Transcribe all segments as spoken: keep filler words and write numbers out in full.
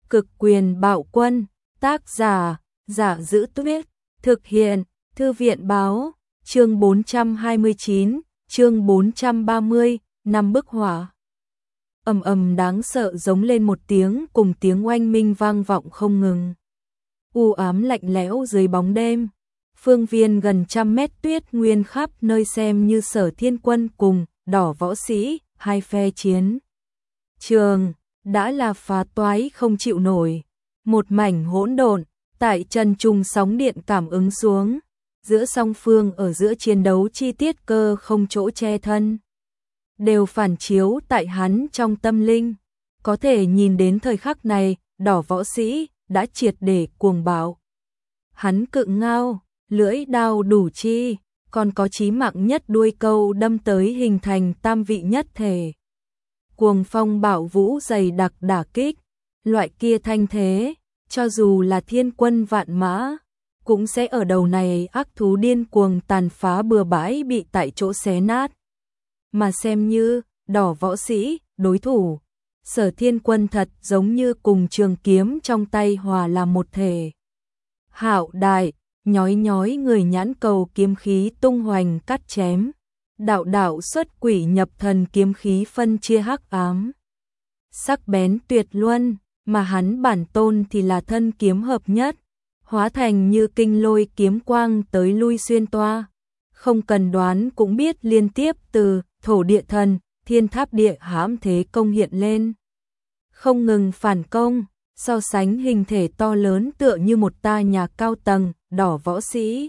Cực quyền bạo quân, tác giả, Giả Giữ Tuyết, thực hiện, Thư viện báo, chương bốn trăm hai mươi chín, chương bốn trăm ba mươi, năm bức họa. Ầm ầm đáng sợ giống lên một tiếng cùng tiếng oanh minh vang vọng không ngừng. U ám lạnh lẽo dưới bóng đêm, phương viên gần trăm mét tuyết nguyên khắp nơi xem như Sở Thiên Quân cùng Đỏ Võ Sĩ, hai phe chiến. Trường, đã là phá toái không chịu nổi, một mảnh hỗn độn, tại trần trùng sóng điện cảm ứng xuống, giữa song phương ở giữa chiến đấu chi tiết cơ không chỗ che thân. Đều phản chiếu tại hắn trong tâm linh, có thể nhìn đến thời khắc này, Đỏ Võ Sĩ đã triệt để cuồng bạo. Hắn cự ngao, lưỡi đao đủ chi, còn có chí mạng nhất đuôi câu đâm tới hình thành tam vị nhất thể. Cuồng phong bạo vũ dày đặc đả kích, loại kia thanh thế, cho dù là thiên quân vạn mã, cũng sẽ ở đầu này ác thú điên cuồng tàn phá bừa bãi bị tại chỗ xé nát. Mà xem như Đỏ Võ Sĩ, đối thủ, Sở Thiên Quân thật giống như cùng trường kiếm trong tay hòa làm một thể. Hạo đại, nhói nhói người nhãn cầu kiếm khí tung hoành cắt chém, đạo đạo xuất quỷ nhập thần kiếm khí phân chia hắc ám. Sắc bén tuyệt luân, mà hắn bản tôn thì là thân kiếm hợp nhất, hóa thành như kinh lôi kiếm quang tới lui xuyên toa. Không cần đoán cũng biết liên tiếp từ thổ địa thần, thiên tháp địa hãm thế công hiện lên. Không ngừng phản công, so sánh hình thể to lớn tựa như một ta nhà cao tầng, Đỏ Võ Sĩ.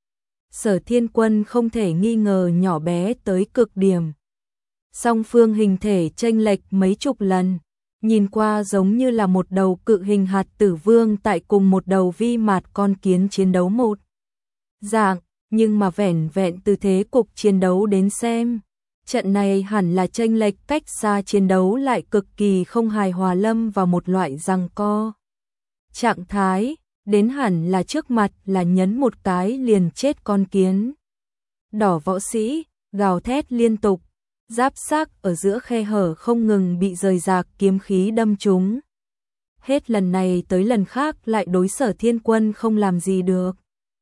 Sở Thiên Quân không thể nghi ngờ nhỏ bé tới cực điểm. Song phương hình thể chênh lệch mấy chục lần, nhìn qua giống như là một đầu cự hình hạt tử vương tại cùng một đầu vi mạt con kiến chiến đấu một dạng, nhưng mà vẻn vẹn từ thế cục chiến đấu đến xem, trận này hẳn là chênh lệch cách xa chiến đấu lại cực kỳ không hài hòa, lâm vào một loại giằng co trạng thái, đến hẳn là trước mặt là nhấn một cái liền chết con kiến. Đỏ Võ Sĩ gào thét liên tục, giáp xác ở giữa khe hở không ngừng bị rời rạc kiếm khí đâm trúng. Hết lần này tới lần khác lại đối Sở Thiên Quân không làm gì được.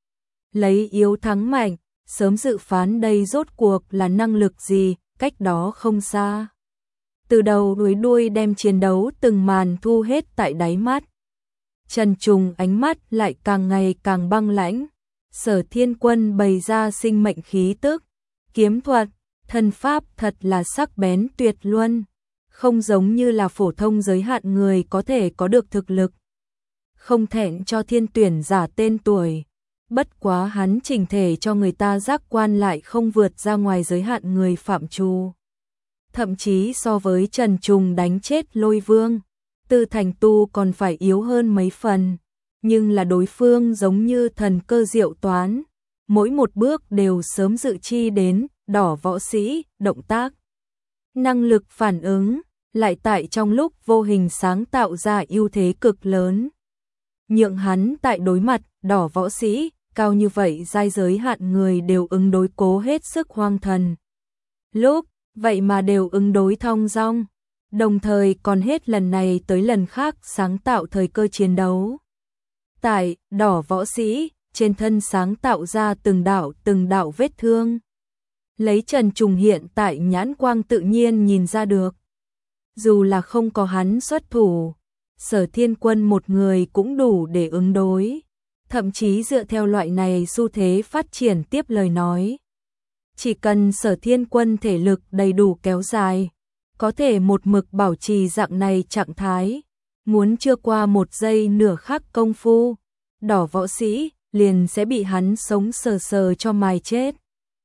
Lấy yếu thắng mạnh, sớm dự phán đây rốt cuộc là năng lực gì, cách đó không xa. Từ đầu đuôi đuôi đem chiến đấu từng màn thu hết tại đáy mắt. Trần Trùng ánh mắt lại càng ngày càng băng lãnh. Sở Thiên Quân bày ra sinh mệnh khí tức, kiếm thuật, thần pháp thật là sắc bén tuyệt luân, không giống như là phổ thông giới hạn người có thể có được thực lực. Không thẹn cho thiên tuyển giả tên tuổi, bất quá hắn chỉnh thể cho người ta giác quan lại không vượt ra ngoài giới hạn người phạm trù. Thậm chí so với Trần Trùng đánh chết Lôi Vương, Tư Thành Tu còn phải yếu hơn mấy phần, nhưng là đối phương giống như thần cơ diệu toán, mỗi một bước đều sớm dự chi đến Đỏ Võ Sĩ, động tác. Năng lực phản ứng, lại tại trong lúc vô hình sáng tạo ra ưu thế cực lớn. Nhượng hắn tại đối mặt Đỏ Võ Sĩ, cao như vậy giai giới hạn người đều ứng đối cố hết sức hoang thần. Lúc, vậy mà đều ứng đối thong dong, đồng thời còn hết lần này tới lần khác sáng tạo thời cơ chiến đấu. Tại Đỏ Võ Sĩ, trên thân sáng tạo ra từng đạo từng đạo vết thương. Lấy Trần Trùng hiện tại nhãn quang tự nhiên nhìn ra được. Dù là không có hắn xuất thủ, Sở Thiên Quân một người cũng đủ để ứng đối. Thậm chí dựa theo loại này xu thế phát triển tiếp lời nói, chỉ cần Sở Thiên Quân thể lực đầy đủ kéo dài, có thể một mực bảo trì dạng này trạng thái, muốn chưa qua một giây nửa khắc công phu, Đỏ Võ Sĩ liền sẽ bị hắn sống sờ sờ cho mài chết.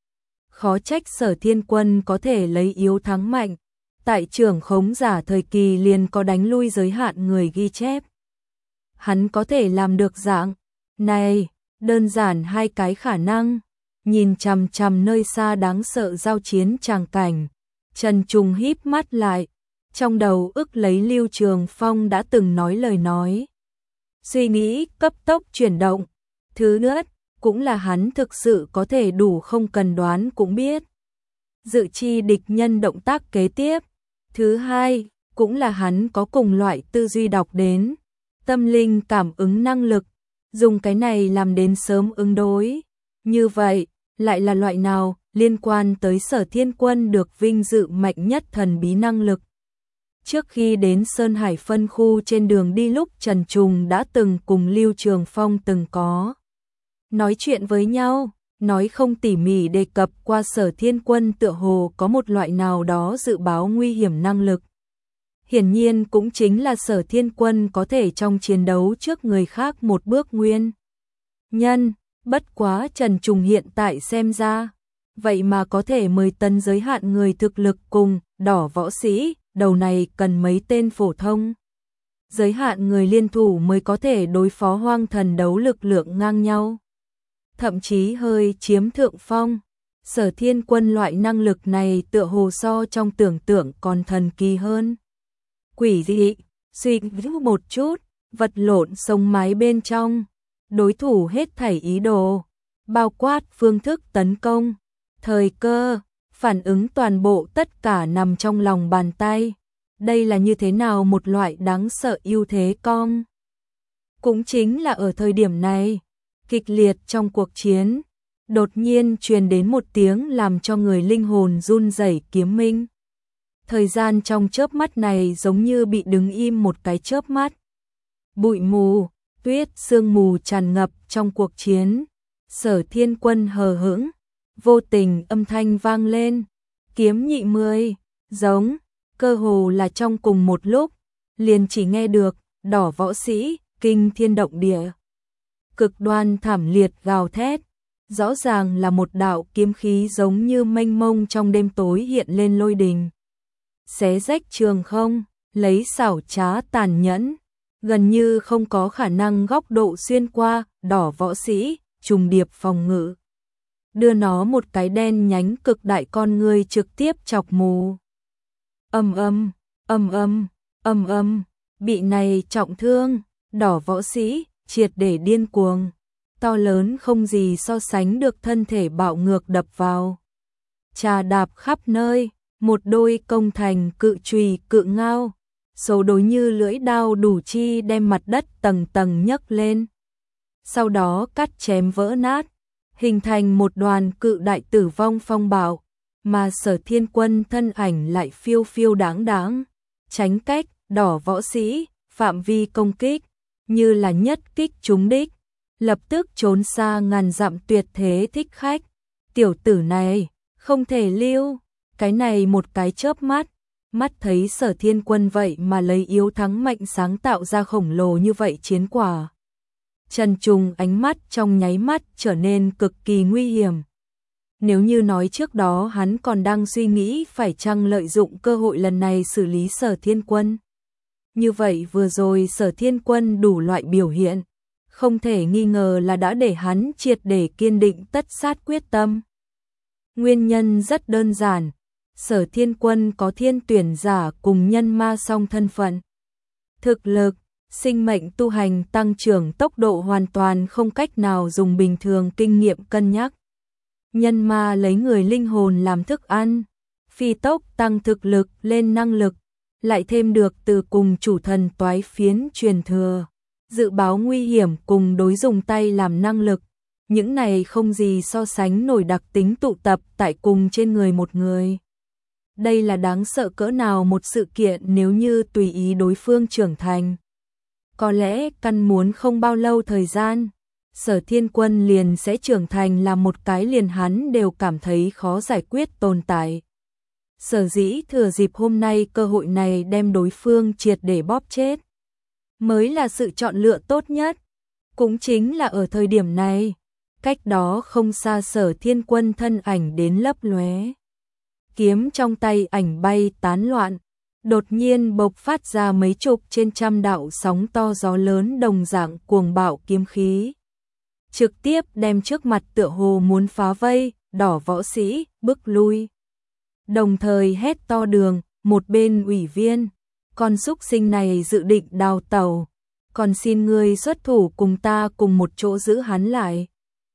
Khó trách Sở Thiên Quân có thể lấy yếu thắng mạnh, tại trưởng khống giả thời kỳ liền có đánh lui giới hạn người ghi chép. Hắn có thể làm được dạng này, đơn giản hai cái khả năng. Nhìn chằm chằm nơi xa đáng sợ giao chiến tràng cảnh, Trần Trùng híp mắt lại, trong đầu ức lấy Lưu Trường Phong đã từng nói lời nói. Suy nghĩ cấp tốc chuyển động, thứ nhất, cũng là hắn thực sự có thể đủ không cần đoán cũng biết. Dự chi địch nhân động tác kế tiếp. Thứ hai, cũng là hắn có cùng loại tư duy đọc đến, tâm linh cảm ứng năng lực, dùng cái này làm đến sớm ứng đối. Như vậy, lại là loại nào liên quan tới Sở Thiên Quân được vinh dự mạnh nhất thần bí năng lực. Trước khi đến Sơn Hải phân khu trên đường đi lúc Trần Trùng đã từng cùng Lưu Trường Phong từng có nói chuyện với nhau, nói không tỉ mỉ đề cập qua Sở Thiên Quân tựa hồ có một loại nào đó dự báo nguy hiểm năng lực. Hiển nhiên cũng chính là Sở Thiên Quân có thể trong chiến đấu trước người khác một bước nguyên nhân, bất quá Trần Trùng hiện tại xem ra, vậy mà có thể mời tấn giới hạn người thực lực cùng đỏ võ sĩ, đầu này cần mấy tên phổ thông. Giới hạn người liên thủ mới có thể đối phó hoang thần đấu lực lượng ngang nhau. Thậm chí hơi chiếm thượng phong. Sở Thiên Quân loại năng lực này tựa hồ so trong tưởng tượng còn thần kỳ hơn. Quỷ dị, suy nghĩ một chút, vật lộn sông mái bên trong. Đối thủ hết thảy ý đồ, bao quát phương thức tấn công, thời cơ, phản ứng toàn bộ tất cả nằm trong lòng bàn tay. Đây là như thế nào một loại đáng sợ ưu thế con. Cũng chính là ở thời điểm này, kịch liệt trong cuộc chiến, đột nhiên truyền đến một tiếng làm cho người linh hồn run rẩy kiếm minh. Thời gian trong chớp mắt này giống như bị đứng im một cái chớp mắt. Bụi mù, tuyết sương mù tràn ngập trong cuộc chiến. Sở Thiên Quân hờ hững, vô tình âm thanh vang lên, kiếm nhị mươi, giống, cơ hồ là trong cùng một lúc, liền chỉ nghe được đỏ võ sĩ, kinh thiên động địa. Cực đoan thảm liệt gào thét, rõ ràng là một đạo kiếm khí giống như mênh mông trong đêm tối hiện lên lôi đình. Xé rách trường không, lấy xảo trá tàn nhẫn, gần như không có khả năng góc độ xuyên qua, đỏ võ sĩ, trùng điệp phòng ngự. Đưa nó một cái đen nhánh cực đại con người trực tiếp chọc mù. Âm âm, âm âm, âm âm, bị này trọng thương, đỏ võ sĩ, triệt để điên cuồng. To lớn không gì so sánh được thân thể bạo ngược đập vào. Trà đạp khắp nơi, một đôi công thành cự chùy cự ngao. Số đối như lưỡi đao đủ chi đem mặt đất tầng tầng nhấc lên. Sau đó cắt chém vỡ nát, hình thành một đoàn cự đại tử vong phong bạo, mà Sở Thiên Quân thân ảnh lại phiêu phiêu đáng đáng, tránh cách, đỏ võ sĩ, phạm vi công kích, như là nhất kích trúng đích, lập tức trốn xa ngàn dặm tuyệt thế thích khách. Tiểu tử này, không thể lưu, cái này một cái chớp mắt, mắt thấy Sở Thiên Quân vậy mà lấy yếu thắng mạnh sáng tạo ra khổng lồ như vậy chiến quả. Trần Trùng ánh mắt trong nháy mắt trở nên cực kỳ nguy hiểm. Nếu như nói trước đó hắn còn đang suy nghĩ phải chăng lợi dụng cơ hội lần này xử lý Sở Thiên Quân. Như vậy vừa rồi Sở Thiên Quân đủ loại biểu hiện, không thể nghi ngờ là đã để hắn triệt để kiên định tất sát quyết tâm. Nguyên nhân rất đơn giản, Sở Thiên Quân có thiên tuyển giả cùng nhân ma song thân phận. Thực lực, sinh mệnh tu hành tăng trưởng tốc độ hoàn toàn không cách nào dùng bình thường kinh nghiệm cân nhắc. Nhân ma lấy người linh hồn làm thức ăn, phi tốc tăng thực lực lên năng lực, lại thêm được từ cùng chủ thần toái phiến truyền thừa, dự báo nguy hiểm cùng đối dùng tay làm năng lực. Những này không gì so sánh nổi đặc tính tụ tập tại cùng trên người một người. Đây là đáng sợ cỡ nào một sự kiện nếu như tùy ý đối phương trưởng thành. Có lẽ căn muốn không bao lâu thời gian, Sở Thiên Quân liền sẽ trưởng thành là một cái liền hắn đều cảm thấy khó giải quyết tồn tại. Sở dĩ thừa dịp hôm nay cơ hội này đem đối phương triệt để bóp chết, mới là sự chọn lựa tốt nhất. Cũng chính là ở thời điểm này, cách đó không xa Sở Thiên Quân thân ảnh đến lấp lóe. Kiếm trong tay ảnh bay tán loạn, đột nhiên bộc phát ra mấy chục trên trăm đạo sóng to gió lớn đồng dạng cuồng bạo kiếm khí. Trực tiếp đem trước mặt tựa hồ muốn phá vây, đỏ võ sĩ, bước lui. Đồng thời hét to đường, một bên ủy viên, con súc sinh này dự định đào tàu, còn xin ngươi xuất thủ cùng ta cùng một chỗ giữ hắn lại.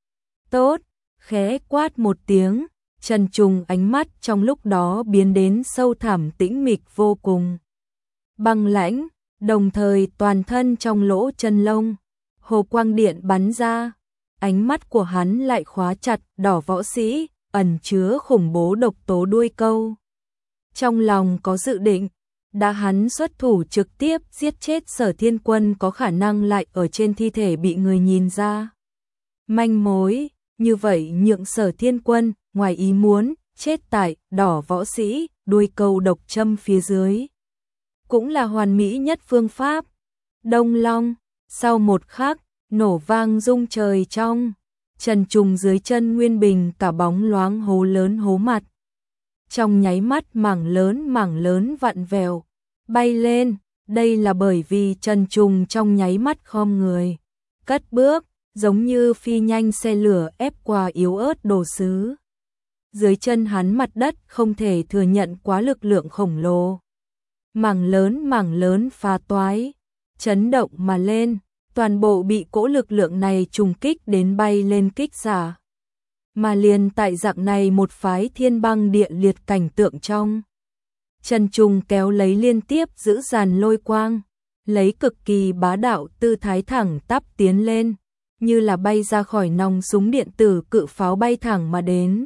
Tốt, khẽ quát một tiếng, Trần Trùng ánh mắt trong lúc đó biến đến sâu thẳm tĩnh mịch vô cùng. Băng lãnh, đồng thời toàn thân trong lỗ chân lông, hồ quang điện bắn ra, ánh mắt của hắn lại khóa chặt Đỏ võ sĩ, ẩn chứa khủng bố độc tố đuôi câu. Trong lòng có dự định, đã hắn xuất thủ trực tiếp giết chết Sở Thiên Quân có khả năng lại ở trên thi thể bị người nhìn ra. Manh mối, như vậy nhượng Sở Thiên Quân, ngoài ý muốn, chết tại Đỏ võ sĩ, đuôi câu độc châm phía dưới. Cũng là hoàn mỹ nhất phương pháp. Đông Long, sau một khắc, nổ vang rung trời trong. Trần Trùng dưới chân Nguyên Bình cả bóng loáng hố lớn hố mặt. Trong nháy mắt mảng lớn mảng lớn vặn vẹo, bay lên, đây là bởi vì Trần Trùng trong nháy mắt khom người, cất bước, giống như phi nhanh xe lửa ép qua yếu ớt đồ sứ. Dưới chân hắn mặt đất không thể thừa nhận quá lực lượng khổng lồ. Mảng lớn mảng lớn phá toái, chấn động mà lên, toàn bộ bị cỗ lực lượng này trùng kích đến bay lên kích giả. Mà liền tại dạng này một phái thiên băng địa liệt cảnh tượng trong. Trần Trùng kéo lấy liên tiếp giữ dàn lôi quang, lấy cực kỳ bá đạo tư thái thẳng tắp tiến lên, như là bay ra khỏi nòng súng điện tử cự pháo bay thẳng mà đến.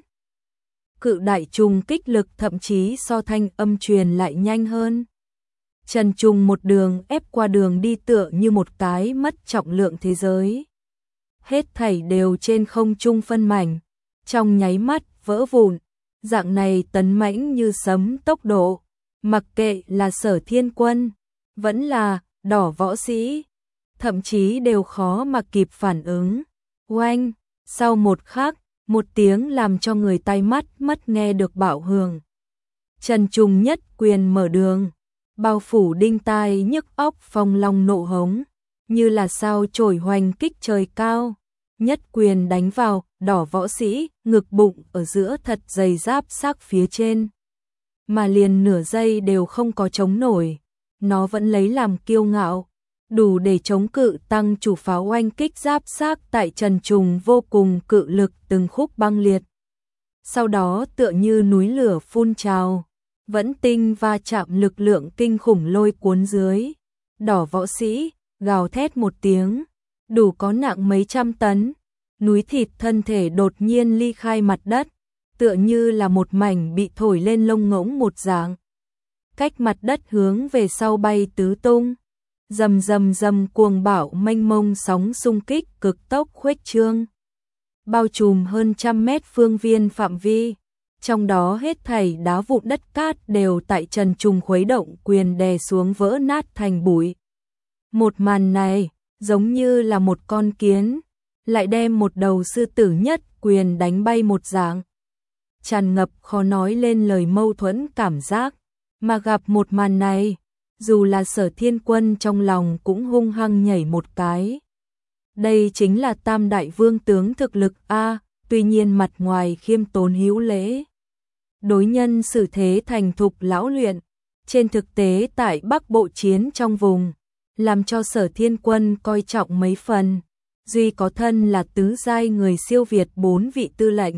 Cự đại trùng kích lực thậm chí so thanh âm truyền lại nhanh hơn. Trần Trùng một đường ép qua đường đi tựa như một cái mất trọng lượng thế giới. Hết thảy đều trên không trung phân mảnh, trong nháy mắt vỡ vụn, dạng này tấn mãnh như sấm tốc độ, mặc kệ là Sở Thiên Quân, vẫn là Đỏ võ sĩ, thậm chí đều khó mà kịp phản ứng. Oanh, sau một khắc, một tiếng làm cho người tai mắt mất nghe được bạo hưởng. Trần Trùng nhất quyền mở đường, bao phủ đinh tai nhức óc phong long nộ hống, như là sao chổi hoành kích trời cao, nhất quyền đánh vào Đỏ võ sĩ, ngực bụng ở giữa thật dày giáp xác phía trên. Mà liền nửa giây đều không có chống nổi, nó vẫn lấy làm kiêu ngạo, đủ để chống cự tăng chủ pháo oanh kích giáp xác tại Trần Trùng vô cùng cự lực từng khúc băng liệt. Sau đó tựa như núi lửa phun trào, vẫn tinh va chạm lực lượng kinh khủng lôi cuốn dưới. Đỏ võ sĩ, gào thét một tiếng, đủ có nặng mấy trăm tấn, núi thịt thân thể đột nhiên ly khai mặt đất, tựa như là một mảnh bị thổi lên lông ngỗng một dạng. Cách mặt đất hướng về sau bay tứ tung, rầm rầm rầm cuồng bạo mênh mông sóng xung kích cực tốc khuếch trương, bao trùm hơn trăm mét phương viên phạm vi, trong đó hết thảy đá vụn đất cát đều tại Trần Trùng khuấy động quyền đè xuống vỡ nát thành bụi. Một màn này, giống như là một con kiến, lại đem một đầu sư tử nhất quyền đánh bay một dạng. Tràn ngập khó nói lên lời mâu thuẫn cảm giác, mà gặp một màn này, dù là Sở Thiên Quân trong lòng cũng hung hăng nhảy một cái. Đây chính là tam đại vương tướng thực lực A, tuy nhiên mặt ngoài khiêm tốn hữu lễ. Đối nhân xử thế thành thục lão luyện, trên thực tế tại Bắc Bộ chiến trong vùng, làm cho Sở Thiên Quân coi trọng mấy phần, duy có thân là tứ giai người siêu việt bốn vị tư lệnh.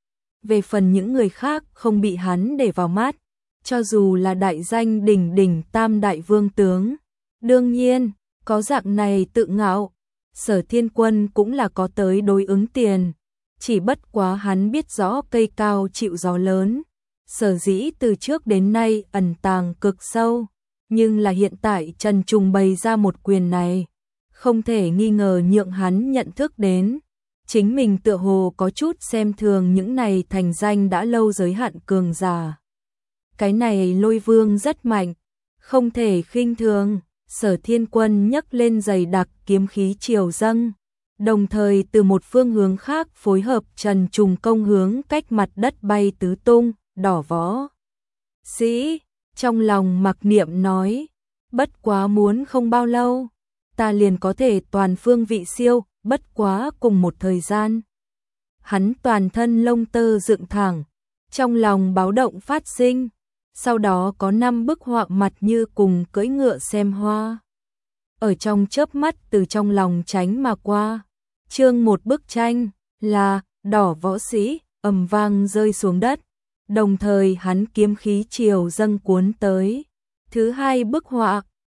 Về phần những người khác không bị hắn để vào mắt, cho dù là đại danh đỉnh đỉnh tam đại vương tướng. Đương nhiên, có dạng này tự ngạo, Sở Thiên Quân cũng là có tới đối ứng tiền, chỉ bất quá hắn biết rõ cây cao chịu gió lớn, sở dĩ từ trước đến nay ẩn tàng cực sâu, nhưng là hiện tại Trần Trùng bày ra một quyền này, không thể nghi ngờ nhượng hắn nhận thức đến. Chính mình tựa hồ có chút xem thường những này thành danh đã lâu giới hạn cường giả. Cái này Lôi Vương rất mạnh, không thể khinh thường. Sở Thiên Quân nhấc lên dày đặc kiếm khí triều dâng, đồng thời từ một phương hướng khác phối hợp Trần Trùng công hướng cách mặt đất bay tứ tung. Đỏ võ sĩ trong lòng mặc niệm nói, bất quá muốn không bao lâu, ta liền có thể toàn phương vị siêu, bất quá cùng một thời gian. Hắn toàn thân lông tơ dựng thẳng, trong lòng báo động phát sinh, sau đó có năm bức họa mặt như cùng cưỡi ngựa xem hoa. Ở trong chớp mắt từ trong lòng tránh mà qua, chương một bức tranh là Đỏ võ sĩ ầm vang rơi xuống đất, đồng thời hắn kiếm khí triều dâng cuốn tới. Thứ hai bức họa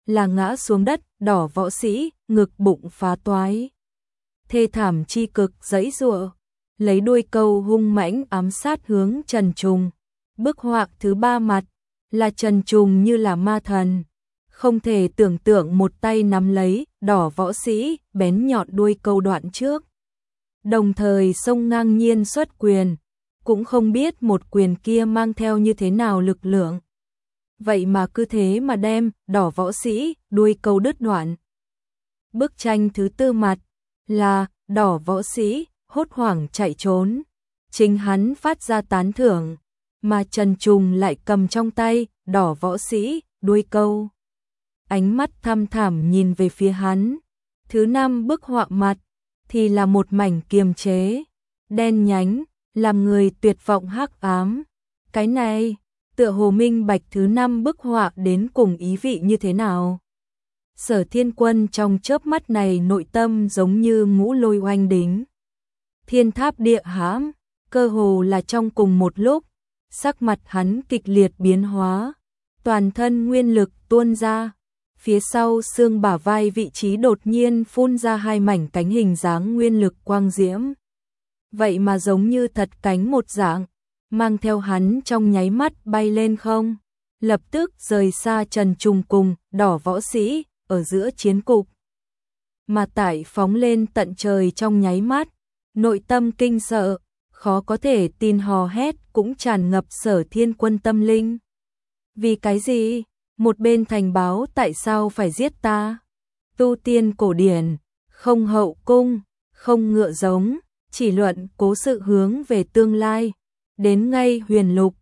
là ngã xuống đất, đỏ võ sĩ, ngực bụng phá toái. Thê thảm chi cực giãy giụa, lấy đuôi câu hung mãnh ám sát hướng Trần Trùng. Bức họa thứ ba mặt là Trần Trùng như là ma thần, không thể tưởng tượng một tay nắm lấy đỏ võ sĩ, bén nhọn đuôi câu đoạn trước. Đồng thời xông ngang nhiên xuất quyền, cũng không biết một quyền kia mang theo như thế nào lực lượng. Vậy mà cứ thế mà đem đỏ võ sĩ, đuôi câu đứt đoạn. Bức tranh thứ tư mặt là đỏ võ sĩ, hốt hoảng chạy trốn. Chính hắn phát ra tán thưởng, mà Trần Trùng lại cầm trong tay đỏ võ sĩ, đuôi câu. Ánh mắt thăm thẳm nhìn về phía hắn. Thứ năm bức họa mặt thì là một mảnh kiềm chế, đen nhánh, làm người tuyệt vọng hắc ám. Cái này, tựa hồ minh bạch thứ năm bức họa đến cùng ý vị như thế nào. Sở Thiên Quân trong chớp mắt này nội tâm giống như ngũ lôi oanh đính. Thiên tháp địa hãm, cơ hồ là trong cùng một lúc, sắc mặt hắn kịch liệt biến hóa, toàn thân nguyên lực tuôn ra, phía sau xương bả vai vị trí đột nhiên phun ra hai mảnh cánh hình dáng nguyên lực quang diễm. Vậy mà giống như thật cánh một dạng, mang theo hắn trong nháy mắt bay lên không, lập tức rời xa Trần Trùng cùng đỏ võ sĩ ở giữa chiến cục. Mà tải phóng lên tận trời trong nháy mắt, nội tâm kinh sợ, khó có thể tin hò hét cũng tràn ngập Sở Thiên Quân tâm linh. Vì cái gì? Một bên thành báo tại sao phải giết ta? Tu tiên cổ điển, không hậu cung, không ngựa giống, chỉ luận cố sự hướng về tương lai. Đến ngay huyền lục,